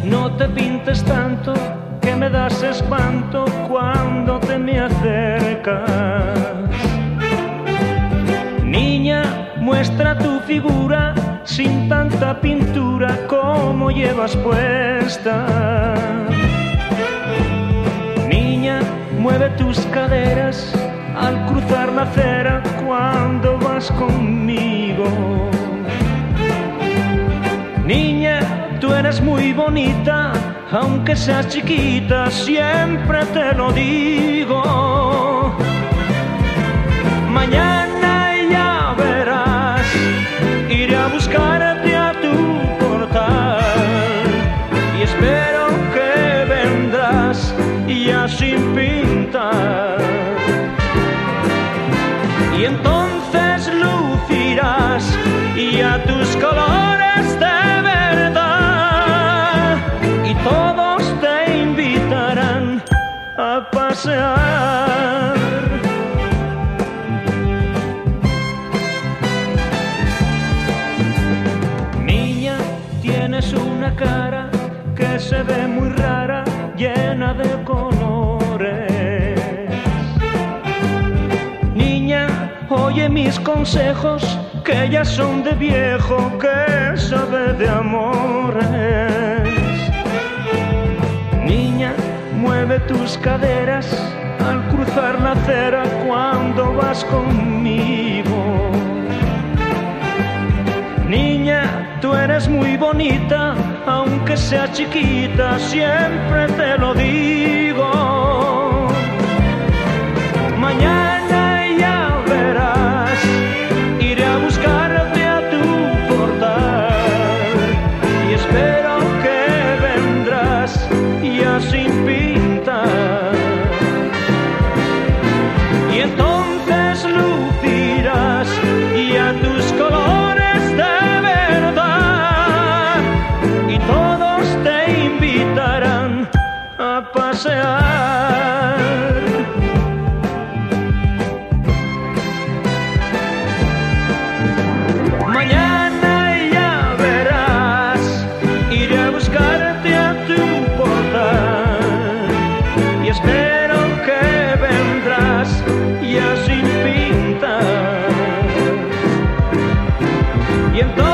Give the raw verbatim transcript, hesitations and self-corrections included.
no te pintes tanto, que me das espanto cuando te me acercas. Niña, muestra tu figura sin tanta pintura como llevas puesta. Niña, mueve tus caderas al cruzar la acera cuando vas conmigo. Niña, tú eres muy bonita, aunque seas chiquita, siempre te lo digo. Mañana ya verás, iré a buscarte a tu portal y espero que vendrás ya sin pintar. Y entonces lucirás ya tus colores de verdad y todos te invitarán a pasear. Niña, tienes una cara que se ve muy rara, llena de colores. Niña, oye mis consejos, que ya son de viejo que sabe de amores. Niña, mueve tus caderas al cruzar la acera cuando vas conmigo. Niña, tú eres muy bonita, aunque sea chiquita, siempre te lo digo. Mañana ya verás, iré a buscarte a tu portal y espero que vendrás ya sin pintar. Y entonces lucirás ya tus colores de verdad y todos te invitarán a pasear. Mañana ya verás, iré a buscarte a tu portal y espero que vendrás ya sin pintar. Y entonces